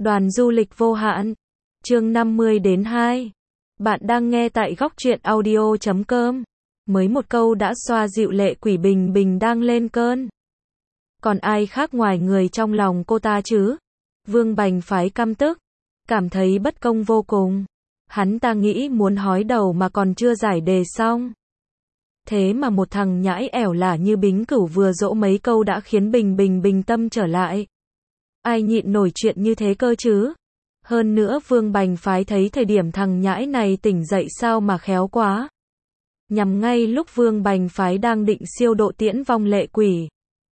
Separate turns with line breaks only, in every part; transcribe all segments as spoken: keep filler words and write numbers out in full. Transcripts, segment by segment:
Đoàn du lịch vô hạn. Chương năm mươi đến hai. Bạn đang nghe tại góc truyện audio chấm com. Mới một câu đã xoa dịu lệ quỷ Bình Bình đang lên cơn. Còn ai khác ngoài người trong lòng cô ta chứ? Vương Bành Phái căm tức, cảm thấy bất công vô cùng. Hắn ta nghĩ muốn hói đầu mà còn chưa giải đề xong. Thế mà một thằng nhãi ẻo lả như Bính Cửu vừa dỗ mấy câu đã khiến Bình Bình bình tâm trở lại. Ai nhịn nổi chuyện như thế cơ chứ? Hơn nữa Vương Bành Phái thấy thời điểm thằng nhãi này tỉnh dậy sao mà khéo quá. Nhằm ngay lúc Vương Bành Phái đang định siêu độ tiễn vong lệ quỷ.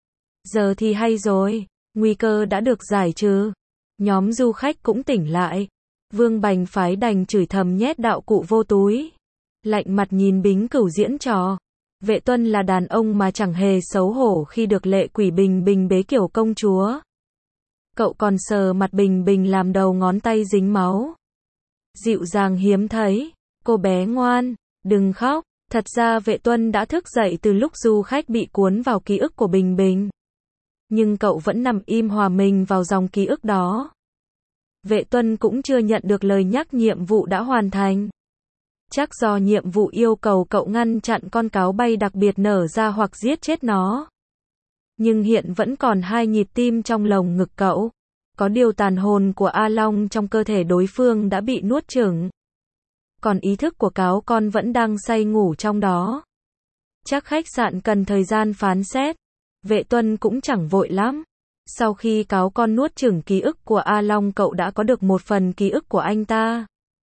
Giờ thì hay rồi, nguy cơ đã được giải trừ. Nhóm du khách cũng tỉnh lại. Vương Bành Phái đành chửi thầm nhét đạo cụ vô túi. Lạnh mặt nhìn Bính Cửu diễn trò. Vệ Tuân là đàn ông mà chẳng hề xấu hổ khi được lệ quỷ Bình Bình bế kiểu công chúa. Cậu còn sờ mặt Bình Bình làm đầu ngón tay dính máu. Dịu dàng hiếm thấy. Cô bé ngoan, đừng khóc. Thật ra Vệ Tuân đã thức dậy từ lúc du khách bị cuốn vào ký ức của Bình Bình. Nhưng cậu vẫn nằm im hòa mình vào dòng ký ức đó. Vệ Tuân cũng chưa nhận được lời nhắc nhiệm vụ đã hoàn thành. Chắc do nhiệm vụ yêu cầu cậu ngăn chặn con cáo bay đặc biệt nở ra hoặc giết chết nó. Nhưng hiện vẫn còn hai nhịp tim trong lồng ngực cậu. Có điều tàn hồn của A Long trong cơ thể đối phương đã bị nuốt chửng. Còn ý thức của cáo con vẫn đang say ngủ trong đó. Chắc khách sạn cần thời gian phán xét. Vệ Tuân cũng chẳng vội lắm. Sau khi cáo con nuốt chửng ký ức của A Long, cậu đã có được một phần ký ức của anh ta.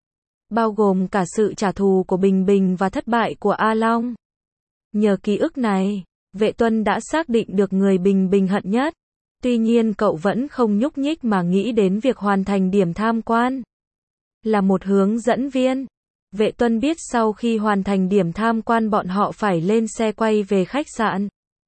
Bao gồm cả sự trả thù của Bình Bình và thất bại của A Long. Nhờ ký ức này, Vệ Tuân đã xác định được người Bình Bình hận nhất. Tuy nhiên cậu vẫn không nhúc nhích mà nghĩ đến việc hoàn thành điểm tham quan. Là một hướng dẫn viên, Vệ Tuân biết sau khi hoàn thành điểm tham quan bọn họ phải lên xe quay về khách sạn.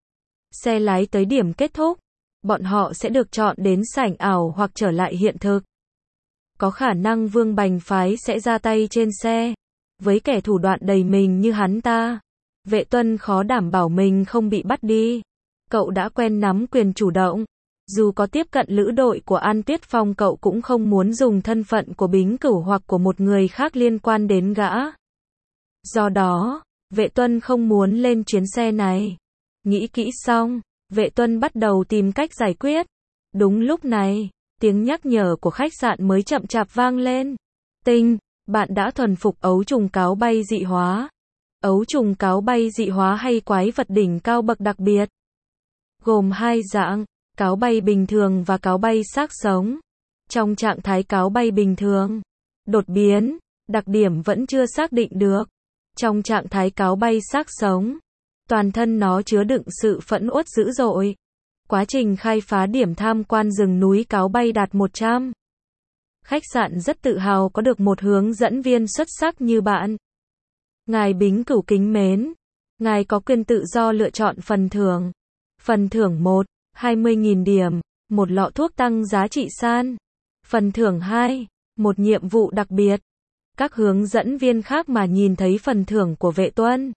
Xe lái tới điểm kết thúc, bọn họ sẽ được chọn đến sảnh ảo hoặc trở lại hiện thực. Có khả năng Vương Bành Phái sẽ ra tay trên xe. Với kẻ thủ đoạn đầy mình như hắn ta, Vệ Tuân khó đảm bảo mình không bị bắt đi. Cậu đã quen nắm quyền chủ động. Dù có tiếp cận lữ đội của An Tuyết Phong, cậu cũng không muốn dùng thân phận của Bính Cửu hoặc của một người khác liên quan đến gã. Do đó, Vệ Tuân không muốn lên chuyến xe này. Nghĩ kỹ xong, Vệ Tuân bắt đầu tìm cách giải quyết. Đúng lúc này, tiếng nhắc nhở của khách sạn mới chậm chạp vang lên. Tinh, bạn đã thuần phục ấu trùng cáo bay dị hóa. Ấu trùng cáo bay dị hóa hay quái vật đỉnh cao bậc đặc biệt. Gồm hai dạng, cáo bay bình thường và cáo bay xác sống. Trong trạng thái cáo bay bình thường, đột biến, đặc điểm vẫn chưa xác định được. Trong trạng thái cáo bay xác sống, toàn thân nó chứa đựng sự phẫn uất dữ dội. Quá trình khai phá điểm tham quan rừng núi cáo bay đạt một trăm. Khách sạn rất tự hào có được một hướng dẫn viên xuất sắc như bạn. Ngài Bính Cửu kính mến, ngài có quyền tự do lựa chọn phần thưởng. Phần thưởng một, hai mươi nghìn điểm, một lọ thuốc tăng giá trị san. Phần thưởng hai, một nhiệm vụ đặc biệt. Các hướng dẫn viên khác mà nhìn thấy phần thưởng của Vệ Tuân,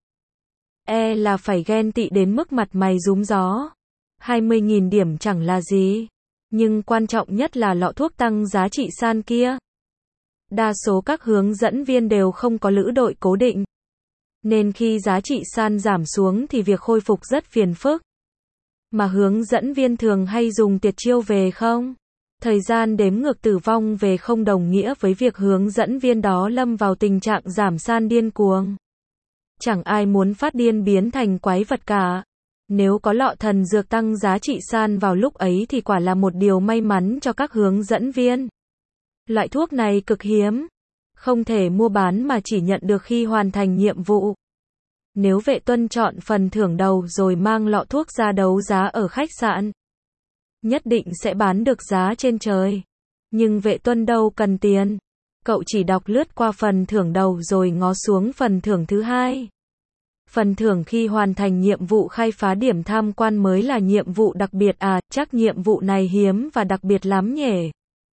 e là phải ghen tị đến mức mặt mày rúm gió. hai mươi nghìn điểm chẳng là gì, nhưng quan trọng nhất là lọ thuốc tăng giá trị san kia. Đa số các hướng dẫn viên đều không có lữ đội cố định, nên khi giá trị san giảm xuống thì việc khôi phục rất phiền phức. Mà hướng dẫn viên thường hay dùng tiệt chiêu về không. Thời gian đếm ngược tử vong về không đồng nghĩa với việc hướng dẫn viên đó lâm vào tình trạng giảm san điên cuồng. Chẳng ai muốn phát điên biến thành quái vật cả. Nếu có lọ thần dược tăng giá trị san vào lúc ấy thì quả là một điều may mắn cho các hướng dẫn viên. Loại thuốc này cực hiếm, không thể mua bán mà chỉ nhận được khi hoàn thành nhiệm vụ. Nếu Vệ Tuân chọn phần thưởng đầu rồi mang lọ thuốc ra đấu giá ở khách sạn, nhất định sẽ bán được giá trên trời. Nhưng Vệ Tuân đâu cần tiền. Cậu chỉ đọc lướt qua phần thưởng đầu rồi ngó xuống phần thưởng thứ hai. Phần thưởng khi hoàn thành nhiệm vụ khai phá điểm tham quan mới là nhiệm vụ đặc biệt à, chắc nhiệm vụ này hiếm và đặc biệt lắm nhỉ.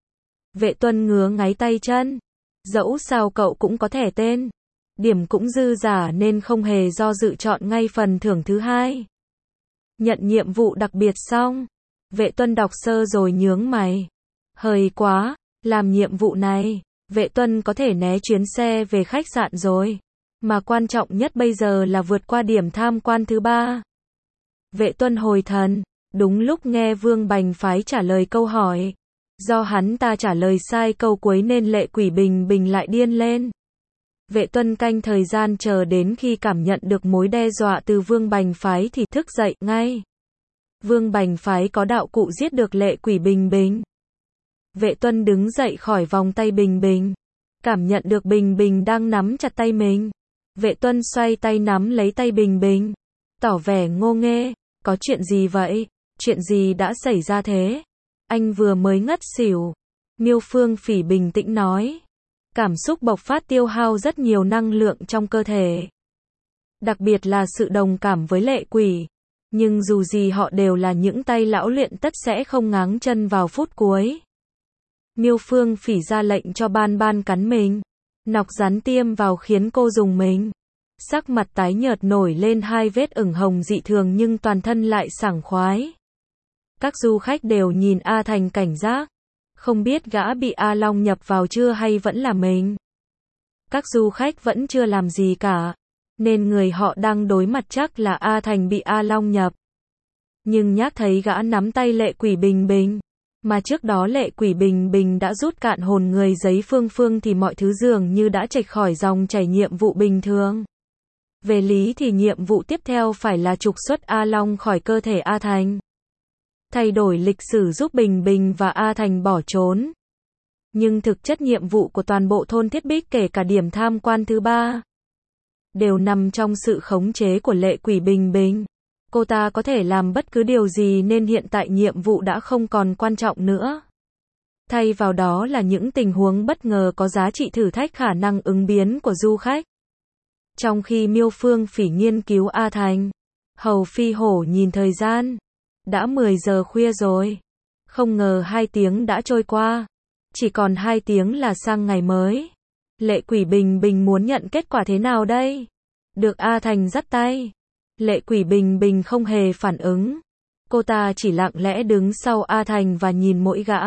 Vệ Tuân ngứa ngáy tay chân. Dẫu sao cậu cũng có thẻ tên. Điểm cũng dư giả nên không hề do dự chọn ngay phần thưởng thứ hai. Nhận nhiệm vụ đặc biệt xong, Vệ Tuân đọc sơ rồi nhướng mày. Hời quá, Làm nhiệm vụ này, Vệ Tuân có thể né chuyến xe về khách sạn rồi. Mà quan trọng nhất bây giờ là vượt qua điểm tham quan thứ ba. Vệ Tuân hồi thần, đúng lúc nghe Vương Bành Phái trả lời câu hỏi. Do hắn ta trả lời sai câu cuối nên Lệ Quỷ Bình Bình lại điên lên. Vệ Tuân canh thời gian chờ đến khi cảm nhận được mối đe dọa từ Vương Bành Phái thì thức dậy ngay. Vương Bành Phái có đạo cụ giết được Lệ Quỷ Bình Bình. Vệ Tuân đứng dậy khỏi vòng tay Bình Bình. Cảm nhận được Bình Bình đang nắm chặt tay mình. Vệ Tuân xoay tay nắm lấy tay Bình Bình. Tỏ vẻ ngô nghê. Có chuyện gì vậy? Chuyện gì đã xảy ra thế? Anh vừa mới ngất xỉu. Miêu Phương Phỉ bình tĩnh nói. Cảm xúc bộc phát tiêu hao rất nhiều năng lượng trong cơ thể. Đặc biệt là sự đồng cảm với lệ quỷ. Nhưng dù gì họ đều là những tay lão luyện tất sẽ không ngáng chân vào phút cuối. Miêu Phương Phỉ ra lệnh cho Ban Ban cắn mình. Nọc rắn tiêm vào khiến cô dùng mình. Sắc mặt tái nhợt nổi lên hai vết ửng hồng dị thường nhưng toàn thân lại sảng khoái. Các du khách đều nhìn A Thành cảnh giác. Không biết gã bị A Long nhập vào chưa hay vẫn là mình. Các du khách vẫn chưa làm gì cả. Nên người họ đang đối mặt chắc là A Thành bị A Long nhập. Nhưng nhác thấy gã nắm tay Lệ Quỷ Bình Bình. Mà trước đó Lệ Quỷ Bình Bình đã rút cạn hồn người giấy Phương Phương thì mọi thứ dường như đã chệch khỏi dòng chảy nhiệm vụ bình thường. Về lý thì nhiệm vụ tiếp theo phải là trục xuất A Long khỏi cơ thể A Thành. Thay đổi lịch sử giúp Bình Bình và A Thành bỏ trốn. Nhưng thực chất nhiệm vụ của toàn bộ thôn Thiết Bích kể cả điểm tham quan thứ ba đều nằm trong sự khống chế của Lệ Quỷ Bình Bình. Cô ta có thể làm bất cứ điều gì nên hiện tại nhiệm vụ đã không còn quan trọng nữa. Thay vào đó là những tình huống bất ngờ có giá trị thử thách khả năng ứng biến của du khách. Trong khi Miêu Phương Phỉ nghiên cứu A Thành, Hầu Phi Hổ nhìn thời gian. Đã mười giờ khuya rồi. Không ngờ hai tiếng đã trôi qua. Chỉ còn hai tiếng là sang ngày mới. Lệ Quỷ Bình Bình muốn nhận kết quả thế nào đây? Được A Thành dắt tay. Lệ Quỷ Bình Bình không hề phản ứng. Cô ta chỉ lặng lẽ đứng sau A Thành và nhìn mỗi gã.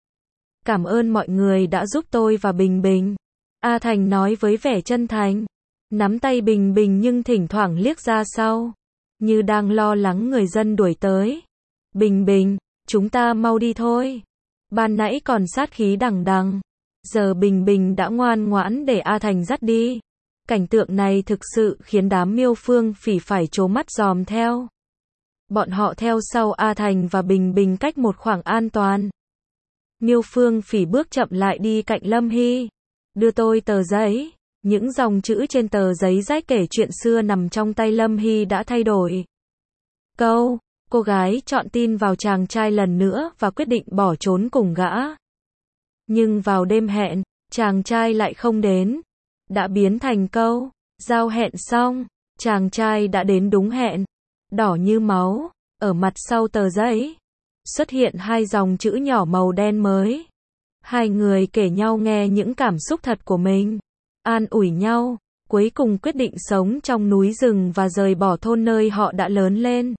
Cảm ơn mọi người đã giúp tôi và Bình Bình. A Thành nói với vẻ chân thành. Nắm tay Bình Bình nhưng thỉnh thoảng liếc ra sau. Như đang lo lắng người dân đuổi tới. Bình Bình, chúng ta mau đi thôi. Ban nãy còn sát khí đằng đằng. Giờ Bình Bình đã ngoan ngoãn để A Thành dắt đi. Cảnh tượng này thực sự khiến đám Miêu Phương Phỉ phải trố mắt dòm theo. Bọn họ theo sau A Thành và Bình Bình cách một khoảng an toàn. Miêu Phương Phỉ bước chậm lại đi cạnh Lâm Hy. Đưa tôi tờ giấy. Những dòng chữ trên tờ giấy rách kể chuyện xưa nằm trong tay Lâm Hy đã thay đổi. Câu, cô gái chọn tin vào chàng trai lần nữa và quyết định bỏ trốn cùng gã. Nhưng vào đêm hẹn, chàng trai lại không đến. Đã biến thành câu, giao hẹn xong, chàng trai đã đến đúng hẹn. Đỏ như máu, ở mặt sau tờ giấy. Xuất hiện hai dòng chữ nhỏ màu đen mới. Hai người kể nhau nghe những cảm xúc thật của mình. An ủi nhau, cuối cùng quyết định sống trong núi rừng và rời bỏ thôn nơi họ đã lớn lên.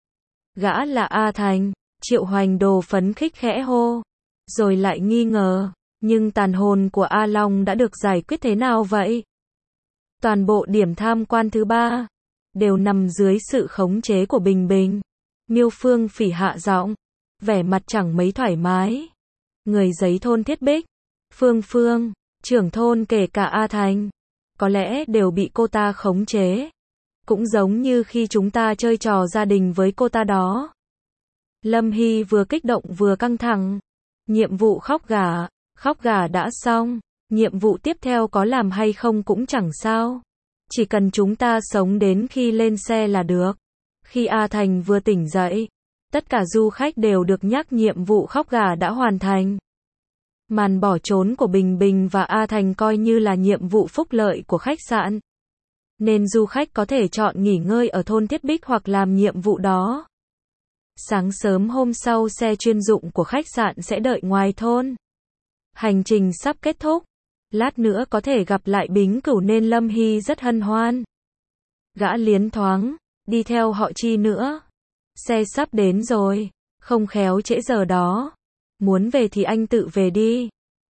Gã là A Thành, Triệu Hoành Đồ phấn khích khẽ hô. Rồi lại nghi ngờ, nhưng tàn hồn của A Long đã được giải quyết thế nào vậy? Toàn bộ điểm tham quan thứ ba đều nằm dưới sự khống chế của Bình Bình. Miêu Phương Phỉ hạ giọng, vẻ mặt chẳng mấy thoải mái. Người giấy thôn Thiết Bích, Phương Phương, trưởng thôn kể cả A Thành, có lẽ đều bị cô ta khống chế. Cũng giống như khi chúng ta chơi trò gia đình với cô ta đó. Lâm Hy vừa kích động vừa căng thẳng. Nhiệm vụ khóc gà, khóc gà đã xong. Nhiệm vụ tiếp theo có làm hay không cũng chẳng sao. Chỉ cần chúng ta sống đến khi lên xe là được. Khi A Thành vừa tỉnh dậy, tất cả du khách đều được nhắc nhiệm vụ khóc gà đã hoàn thành. Màn bỏ trốn của Bình Bình và A Thành coi như là nhiệm vụ phúc lợi của khách sạn. Nên du khách có thể chọn nghỉ ngơi ở thôn Thiết Bích hoặc làm nhiệm vụ đó. Sáng sớm hôm sau xe chuyên dụng của khách sạn sẽ đợi ngoài thôn. Hành trình sắp kết thúc. Lát nữa có thể gặp lại Bính Cửu nên Lâm Hy rất hân hoan. Gã liến thoáng, đi theo họ Chi nữa. Xe sắp đến rồi, không khéo trễ giờ đó. Muốn về thì anh tự về đi.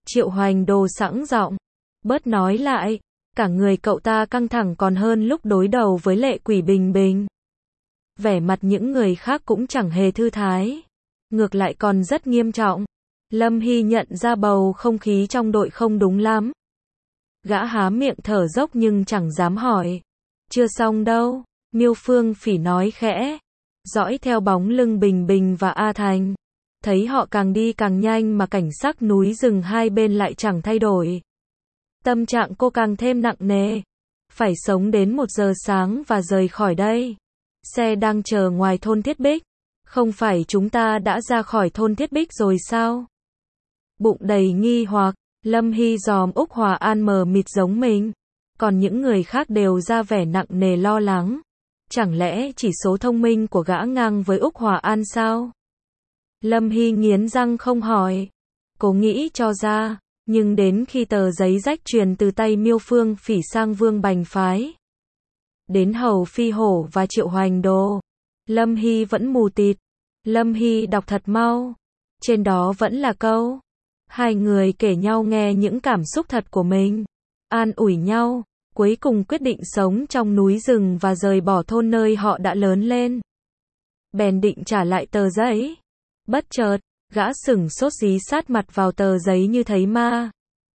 Triệu Hoành Đồ sẵn giọng. Bớt nói lại. Cả người cậu ta căng thẳng còn hơn lúc đối đầu với Lệ Quỷ Bình Bình. Vẻ mặt những người khác cũng chẳng hề thư thái. Ngược lại còn rất nghiêm trọng. Lâm Hy nhận ra bầu không khí trong đội không đúng lắm. Gã há miệng thở dốc nhưng chẳng dám hỏi. Chưa xong đâu, Miêu Phương Phỉ nói khẽ. Dõi theo bóng lưng Bình Bình và A Thành. Thấy họ càng đi càng nhanh mà cảnh sắc núi rừng hai bên lại chẳng thay đổi. Tâm trạng cô càng thêm nặng nề. Phải sống đến một giờ sáng và rời khỏi đây. Xe đang chờ ngoài thôn Thiết Bích. Không phải chúng ta đã ra khỏi thôn Thiết Bích rồi sao? Bụng đầy nghi hoặc, Lâm Hy dòm Úc Hòa An mờ mịt giống mình. Còn những người khác đều ra vẻ nặng nề lo lắng. Chẳng lẽ chỉ số thông minh của gã ngang với Úc Hòa An sao? Lâm Hy nghiến răng không hỏi. Cố nghĩ cho ra, nhưng đến khi tờ giấy rách truyền từ tay Miêu Phương Phỉ sang Vương Bành Phái, đến Hầu Phi Hổ và Triệu Hoành Đồ, Lâm Hy vẫn mù tịt. Lâm Hy đọc thật mau. Trên đó vẫn là câu. Hai người kể nhau nghe những cảm xúc thật của mình. An ủi nhau. Cuối cùng quyết định sống trong núi rừng và rời bỏ thôn nơi họ đã lớn lên. Bèn định trả lại tờ giấy. Bất chợt, gã sửng sốt dí sát mặt vào tờ giấy như thấy ma.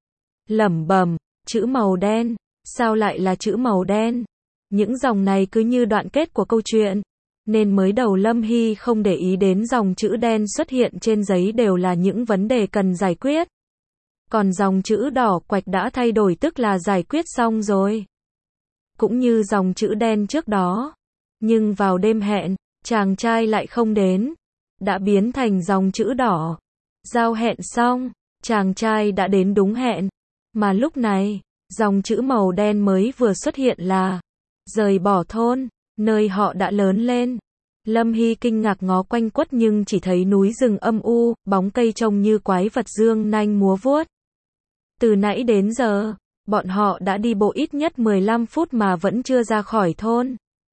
Lẩm bẩm, chữ màu đen. Sao lại là chữ màu đen? Những dòng này cứ như đoạn kết của câu chuyện. Nên mới đầu Lâm Hy không để ý đến dòng chữ đen xuất hiện trên giấy đều là những vấn đề cần giải quyết. Còn dòng chữ đỏ quạch đã thay đổi tức là giải quyết xong rồi. Cũng như dòng chữ đen trước đó. Nhưng vào đêm hẹn, chàng trai lại không đến. Đã biến thành dòng chữ đỏ. Giao hẹn xong, chàng trai đã đến đúng hẹn. Mà lúc này, dòng chữ màu đen mới vừa xuất hiện là rời bỏ thôn, nơi họ đã lớn lên. Lâm Hy kinh ngạc ngó quanh quất nhưng chỉ thấy núi rừng âm u, bóng cây trông như quái vật dương nanh múa vuốt. Từ nãy đến giờ, bọn họ đã đi bộ ít nhất mười lăm phút mà vẫn chưa ra khỏi thôn.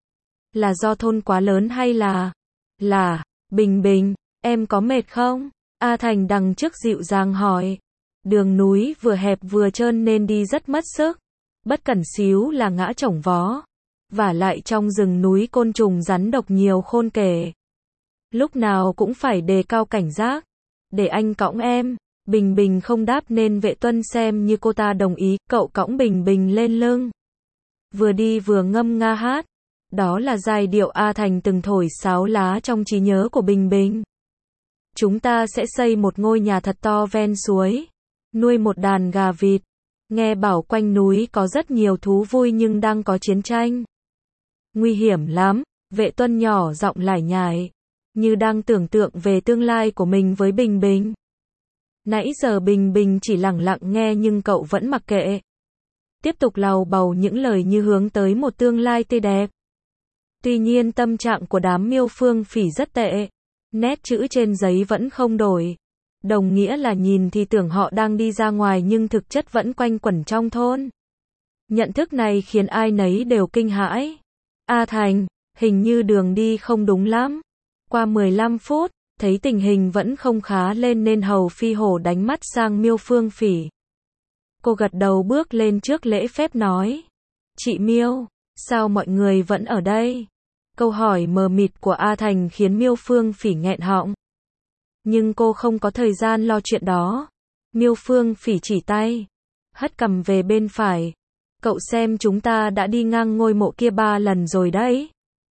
Là do thôn quá lớn hay là... Là... Bình Bình, em có mệt không? A Thành đằng trước dịu dàng hỏi. Đường núi vừa hẹp vừa trơn nên đi rất mất sức. Bất cẩn xíu là ngã chổng vó. Vả lại trong rừng núi côn trùng rắn độc nhiều khôn kể. Lúc nào cũng phải đề cao cảnh giác. Để anh cõng em. Bình Bình không đáp nên Vệ Tuân xem như cô ta đồng ý. Cậu cõng Bình Bình lên lưng. Vừa đi vừa ngâm nga hát. Đó là giai điệu A Thành từng thổi sáo lá trong trí nhớ của Bình Bình. Chúng ta sẽ xây một ngôi nhà thật to ven suối. Nuôi một đàn gà vịt. Nghe bảo quanh núi có rất nhiều thú vui nhưng đang có chiến tranh. Nguy hiểm lắm. Vệ Tuân nhỏ giọng lải nhải. Như đang tưởng tượng về tương lai của mình với Bình Bình. Nãy giờ Bình Bình chỉ lặng lặng nghe nhưng cậu vẫn mặc kệ. Tiếp tục lầu bầu những lời như hướng tới một tương lai tươi đẹp. Tuy nhiên tâm trạng của đám Miêu Phương Phỉ rất tệ. Nét chữ trên giấy vẫn không đổi. Đồng nghĩa là nhìn thì tưởng họ đang đi ra ngoài nhưng thực chất vẫn quanh quẩn trong thôn. Nhận thức này khiến ai nấy đều kinh hãi. A Thành, hình như đường đi không đúng lắm. Qua mười lăm phút, thấy tình hình vẫn không khá lên nên Hầu Phi Hổ đánh mắt sang Miêu Phương Phỉ. Cô gật đầu bước lên trước lễ phép nói. Chị Miêu, sao mọi người vẫn ở đây? Câu hỏi mờ mịt của A Thành khiến Miêu Phương Phỉ nghẹn họng. Nhưng cô không có thời gian lo chuyện đó. Miêu Phương Phỉ chỉ tay. Hất cằm về bên phải. Cậu xem chúng ta đã đi ngang ngôi mộ kia ba lần rồi đấy.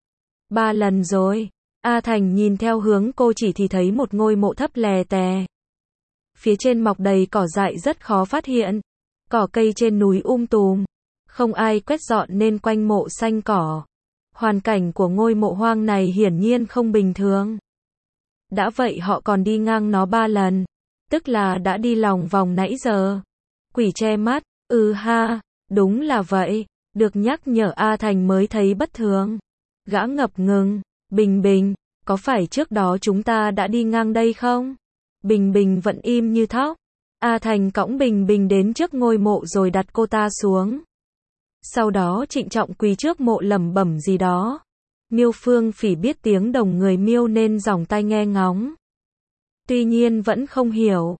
Ba lần rồi. A Thành nhìn theo hướng cô chỉ thì thấy một ngôi mộ thấp lè tè. Phía trên mọc đầy cỏ dại rất khó phát hiện. Cỏ cây trên núi um tùm. Không ai quét dọn nên quanh mộ xanh cỏ. Hoàn cảnh của ngôi mộ hoang này hiển nhiên không bình thường. Đã vậy họ còn đi ngang nó ba lần. Tức là đã đi lòng vòng nãy giờ. Quỷ che mắt, ừ ha, đúng là vậy. Được nhắc nhở A Thành mới thấy bất thường. Gã ngập ngừng, Bình Bình, có phải trước đó chúng ta đã đi ngang đây không? Bình Bình vẫn im như thóc. A Thành cõng Bình Bình đến trước ngôi mộ rồi đặt cô ta xuống. Sau đó trịnh trọng quỳ trước mộ lẩm bẩm gì đó. Miêu Phương Phỉ biết tiếng đồng người Miêu nên giỏng tai nghe ngóng. Tuy nhiên vẫn không hiểu.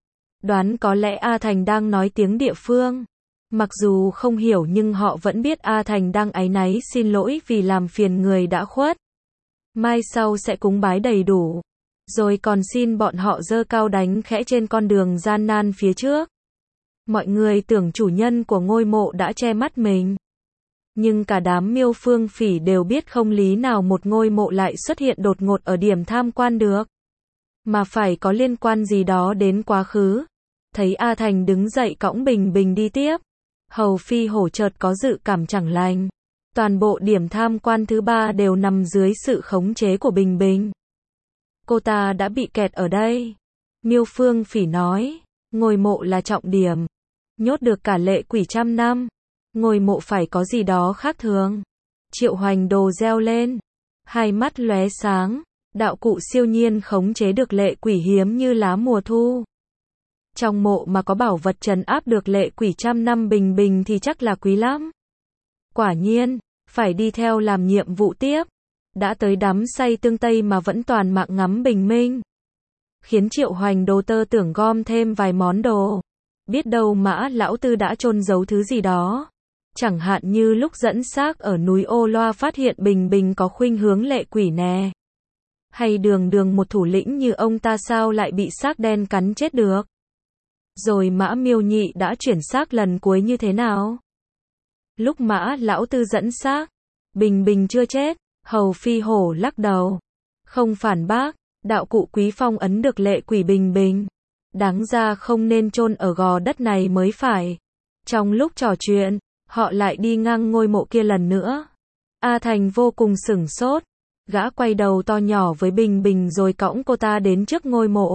Đoán có lẽ A Thành đang nói tiếng địa phương. Mặc dù không hiểu nhưng họ vẫn biết A Thành đang áy náy xin lỗi vì làm phiền người đã khuất. Mai sau sẽ cúng bái đầy đủ. Rồi còn xin bọn họ giơ cao đánh khẽ trên con đường gian nan phía trước. Mọi người tưởng chủ nhân của ngôi mộ đã che mắt mình. Nhưng cả đám Miêu Phương Phỉ đều biết không lý nào một ngôi mộ lại xuất hiện đột ngột ở điểm tham quan được. Mà phải có liên quan gì đó đến quá khứ. Thấy A Thành đứng dậy cõng Bình Bình đi tiếp. Hầu Phi Hổ chợt có dự cảm chẳng lành. Toàn bộ điểm tham quan thứ ba đều nằm dưới sự khống chế của Bình Bình. Cô ta đã bị kẹt ở đây. Miêu Phương Phỉ nói, ngôi mộ là trọng điểm. Nhốt được cả lệ quỷ trăm năm. Ngôi mộ phải có gì đó khác thường. Triệu Hoành Đồ reo lên. Hai mắt lóe sáng. Đạo cụ siêu nhiên khống chế được lệ quỷ hiếm như lá mùa thu. Trong mộ mà có bảo vật trấn áp được lệ quỷ trăm năm Bình Bình thì chắc là quý lắm. Quả nhiên, phải đi theo làm nhiệm vụ tiếp. Đã tới đắm say tương tây mà vẫn toàn mạng ngắm bình minh. Khiến Triệu Hoành Đồ tơ tưởng gom thêm vài món đồ. Biết đâu Mã lão tư đã chôn giấu thứ gì đó. Chẳng hạn như lúc dẫn xác ở núi Ô Loa phát hiện Bình Bình có khuynh hướng lệ quỷ nè. Hay đường đường một thủ lĩnh như ông ta sao lại bị xác đen cắn chết được. Rồi Mã Miêu Nhị đã chuyển xác lần cuối như thế nào? Lúc Mã lão tư dẫn xác, Bình Bình chưa chết, Hầu Phi Hổ lắc đầu. Không phản bác, đạo cụ quý phong ấn được lệ quỷ Bình Bình. Đáng ra không nên chôn ở gò đất này mới phải. Trong lúc trò chuyện, họ lại đi ngang ngôi mộ kia lần nữa. A Thành vô cùng sửng sốt. Gã quay đầu to nhỏ với Bình Bình rồi cõng cô ta đến trước ngôi mộ.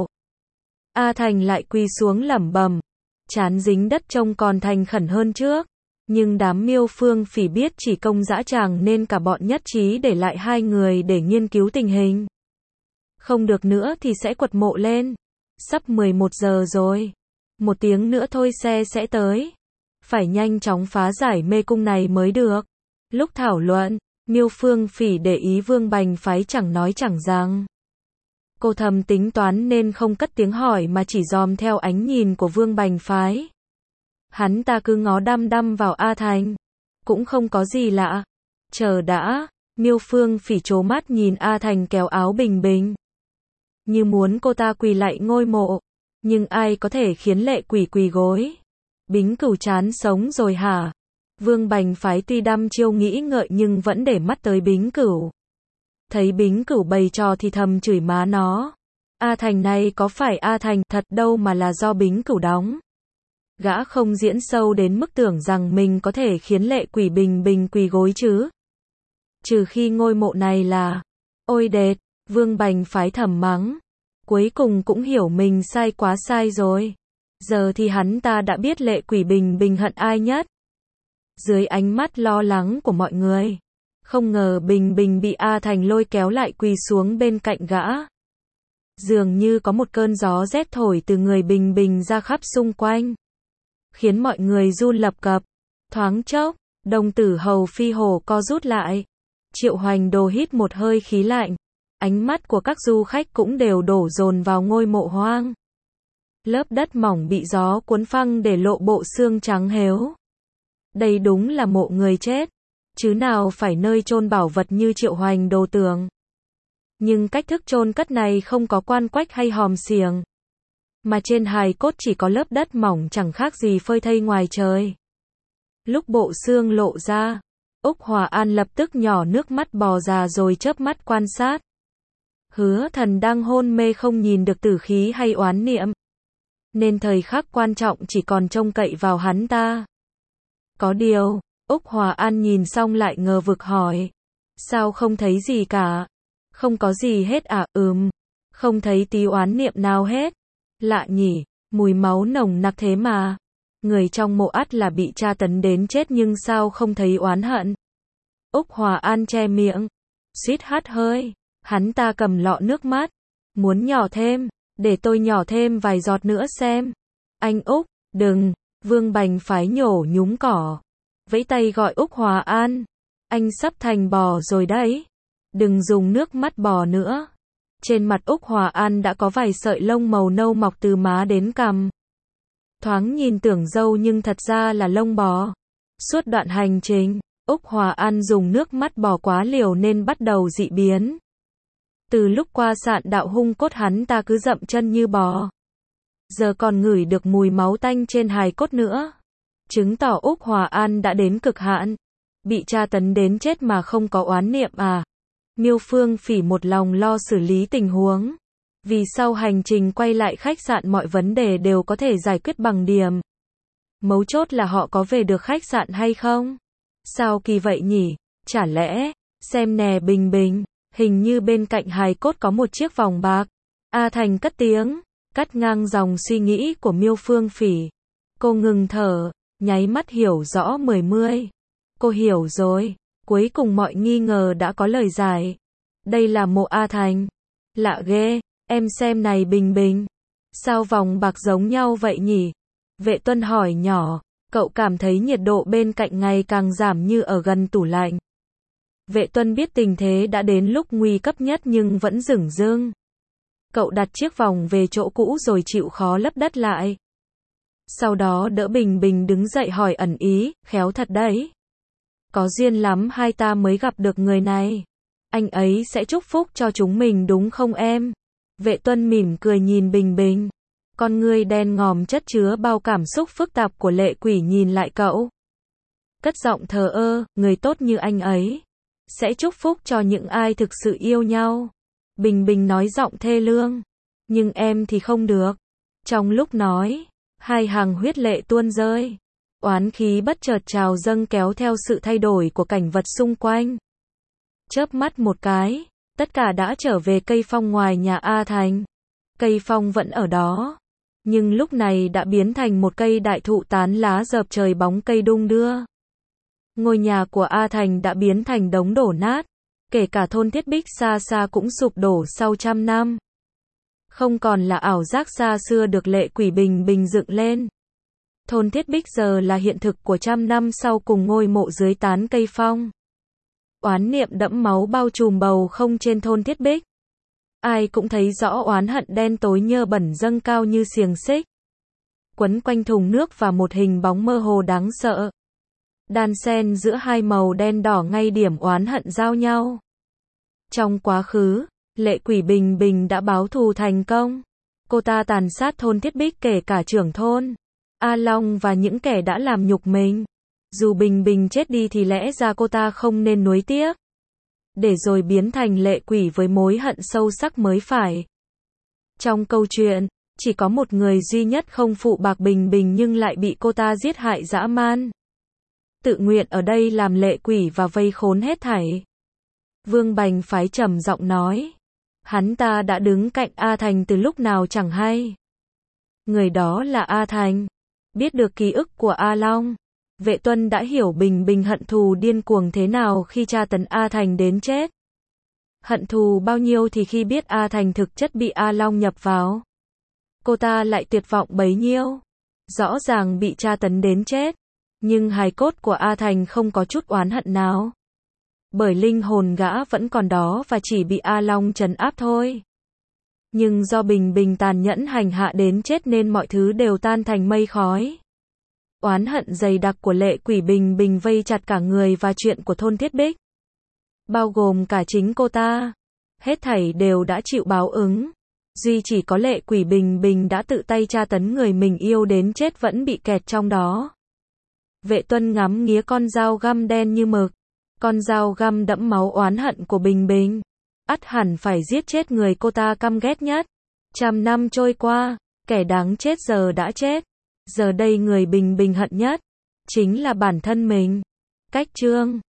A Thành lại quỳ xuống lẩm bẩm. Chán dính đất trông còn thành khẩn hơn trước. Nhưng đám Miêu Phương Phỉ biết chỉ công dã tràng nên cả bọn nhất trí để lại hai người để nghiên cứu tình hình. Không được nữa thì sẽ quật mộ lên. Sắp mười một giờ rồi. Một tiếng nữa thôi xe sẽ tới. Phải nhanh chóng phá giải mê cung này mới được. Lúc thảo luận, Miêu Phương Phỉ để ý Vương Bành Phái chẳng nói chẳng rằng. Cô thầm tính toán nên không cất tiếng hỏi mà chỉ dòm theo ánh nhìn của Vương Bành Phái. Hắn ta cứ ngó đăm đăm vào A Thành. Cũng không có gì lạ. Chờ đã, Miêu Phương Phỉ trố mắt nhìn A Thành kéo áo Bình Bình. Như muốn cô ta quỳ lạy ngôi mộ. Nhưng ai có thể khiến lệ quỷ quỳ gối? Bính Cửu chán sống rồi hả? Vương Bành Phái tuy đăm chiêu nghĩ ngợi nhưng vẫn để mắt tới Bính Cửu. Thấy Bính Cửu bày trò thì thầm chửi má nó. A Thành này có phải A Thành thật đâu mà là do Bính Cửu đóng. Gã không diễn sâu đến mức tưởng rằng mình có thể khiến lệ quỷ Bình Bình quỳ gối chứ. Trừ khi ngôi mộ này là... Ôi đệt, Vương Bành Phái thầm mắng. Cuối cùng cũng hiểu mình sai quá sai rồi. Giờ thì hắn ta đã biết lệ quỷ Bình Bình hận ai nhất. Dưới ánh mắt lo lắng của mọi người. Không ngờ Bình Bình bị A Thành lôi kéo lại quỳ xuống bên cạnh gã. Dường như có một cơn gió rét thổi từ người Bình Bình ra khắp xung quanh. Khiến mọi người run lập cập. Thoáng chốc, đồng tử Hầu Phi Hổ co rút lại. Triệu Hoành Đồ hít một hơi khí lạnh. Ánh mắt của các du khách cũng đều đổ dồn vào ngôi mộ hoang. Lớp đất mỏng bị gió cuốn phăng để lộ bộ xương trắng héo. Đây đúng là mộ người chết. Chứ nào phải nơi chôn bảo vật như Triệu Hoành Đồ tưởng. Nhưng cách thức chôn cất này không có quan quách hay hòm xiềng. Mà trên hài cốt chỉ có lớp đất mỏng chẳng khác gì phơi thây ngoài trời. Lúc bộ xương lộ ra, Úc Hòa An lập tức nhỏ nước mắt bò ra rồi chớp mắt quan sát. Hứa Thần đang hôn mê không nhìn được tử khí hay oán niệm. Nên thời khắc quan trọng chỉ còn trông cậy vào hắn ta. Có điều, Úc Hòa An nhìn xong lại ngờ vực hỏi. Sao không thấy gì cả? Không có gì hết à? Ừm. Không thấy tí oán niệm nào hết. Lạ nhỉ, mùi máu nồng nặc thế mà. Người trong mộ ắt là bị tra tấn đến chết nhưng sao không thấy oán hận? Úc Hòa An che miệng. Suýt hắt hơi. Hắn ta cầm lọ nước mắt. Muốn nhỏ thêm, để tôi nhỏ thêm vài giọt nữa xem. Anh Úc, đừng. Vương Bành Phái nhổ nhúng cỏ. Vẫy tay gọi Úc Hòa An. Anh sắp thành bò rồi đấy. Đừng dùng nước mắt bò nữa. Trên mặt Úc Hòa An đã có vài sợi lông màu nâu mọc từ má đến cằm. Thoáng nhìn tưởng dâu nhưng thật ra là lông bò. Suốt đoạn hành trình, Úc Hòa An dùng nước mắt bò quá liều nên bắt đầu dị biến. Từ lúc qua sạn đạo hung cốt hắn ta cứ dậm chân như bò. Giờ còn ngửi được mùi máu tanh trên hài cốt nữa. Chứng tỏ Úc Hòa An đã đến cực hạn. Bị tra tấn đến chết mà không có oán niệm à. Miêu Phương Phỉ một lòng lo xử lý tình huống. Vì sau hành trình quay lại khách sạn mọi vấn đề đều có thể giải quyết bằng điểm. Mấu chốt là họ có về được khách sạn hay không? Sao kỳ vậy nhỉ? Chả lẽ, xem nè Bình Bình, hình như bên cạnh hài cốt có một chiếc vòng bạc. A Thành cất tiếng, cắt ngang dòng suy nghĩ của Miêu Phương Phỉ. Cô ngừng thở, nháy mắt hiểu rõ mười mươi. Cô hiểu rồi, cuối cùng mọi nghi ngờ đã có lời giải. Đây là mộ A Thành. Lạ ghê, em xem này Bình Bình. Sao vòng bạc giống nhau vậy nhỉ? Vệ Tuân hỏi nhỏ, cậu cảm thấy nhiệt độ bên cạnh ngày càng giảm như ở gần tủ lạnh. Vệ Tuân biết tình thế đã đến lúc nguy cấp nhất nhưng vẫn dửng dưng. Cậu đặt chiếc vòng về chỗ cũ rồi chịu khó lấp đất lại. Sau đó đỡ Bình Bình đứng dậy hỏi ẩn ý, khéo thật đấy. Có duyên lắm hai ta mới gặp được người này. Anh ấy sẽ chúc phúc cho chúng mình đúng không em? Vệ Tuân mỉm cười nhìn Bình Bình. Con ngươi đen ngòm chất chứa bao cảm xúc phức tạp của lệ quỷ nhìn lại cậu. Cất giọng thờ ơ, người tốt như anh ấy sẽ chúc phúc cho những ai thực sự yêu nhau. Bình Bình nói giọng thê lương. Nhưng em thì không được. Trong lúc nói, hai hàng huyết lệ tuôn rơi. Oán khí bất chợt trào dâng kéo theo sự thay đổi của cảnh vật xung quanh. Chớp mắt một cái, tất cả đã trở về cây phong ngoài nhà A Thành. Cây phong vẫn ở đó, nhưng lúc này đã biến thành một cây đại thụ tán lá dợp trời bóng cây đung đưa. Ngôi nhà của A Thành đã biến thành đống đổ nát, kể cả thôn Thiết Bích xa xa cũng sụp đổ sau trăm năm. Không còn là ảo giác xa xưa được lệ quỷ Bình Bình dựng lên. Thôn Thiết Bích giờ là hiện thực của trăm năm sau cùng ngôi mộ dưới tán cây phong. Oán niệm đẫm máu bao trùm bầu không trên thôn Thiết Bích. Ai cũng thấy rõ oán hận đen tối nhơ bẩn dâng cao như xiềng xích. Quấn quanh thùng nước và một hình bóng mơ hồ đáng sợ. Đan xen giữa hai màu đen đỏ ngay điểm oán hận giao nhau. Trong quá khứ, lệ quỷ Bình Bình đã báo thù thành công. Cô ta tàn sát thôn Thiết Bích kể cả trưởng thôn A Long và những kẻ đã làm nhục mình. Dù Bình Bình chết đi thì lẽ ra cô ta không nên nuối tiếc. Để rồi biến thành lệ quỷ với mối hận sâu sắc mới phải. Trong câu chuyện, chỉ có một người duy nhất không phụ bạc Bình Bình nhưng lại bị cô ta giết hại dã man. Tự nguyện ở đây làm lệ quỷ và vây khốn hết thảy. Vương Bành Phái trầm giọng nói. Hắn ta đã đứng cạnh A Thành từ lúc nào chẳng hay. Người đó là A Thành. Biết được ký ức của A Long. Vệ Tuân đã hiểu Bình Bình hận thù điên cuồng thế nào khi tra tấn A Thành đến chết. Hận thù bao nhiêu thì khi biết A Thành thực chất bị A Long nhập vào. Cô ta lại tuyệt vọng bấy nhiêu. Rõ ràng bị tra tấn đến chết. Nhưng hài cốt của A Thành không có chút oán hận nào. Bởi linh hồn gã vẫn còn đó và chỉ bị A Long trấn áp thôi. Nhưng do Bình Bình tàn nhẫn hành hạ đến chết nên mọi thứ đều tan thành mây khói. Oán hận dày đặc của lệ quỷ Bình Bình vây chặt cả người và chuyện của thôn Thiết Bích. Bao gồm cả chính cô ta. Hết thảy đều đã chịu báo ứng. Duy chỉ có lệ quỷ Bình Bình đã tự tay tra tấn người mình yêu đến chết vẫn bị kẹt trong đó. Vệ Tuân ngắm nghía con dao găm đen như mực. Con dao găm đẫm máu oán hận của Bình Bình. Ắt hẳn phải giết chết người cô ta căm ghét nhất. Trăm năm trôi qua, kẻ đáng chết giờ đã chết. Giờ đây người Bình Bình hận nhất chính là bản thân mình. Cách chương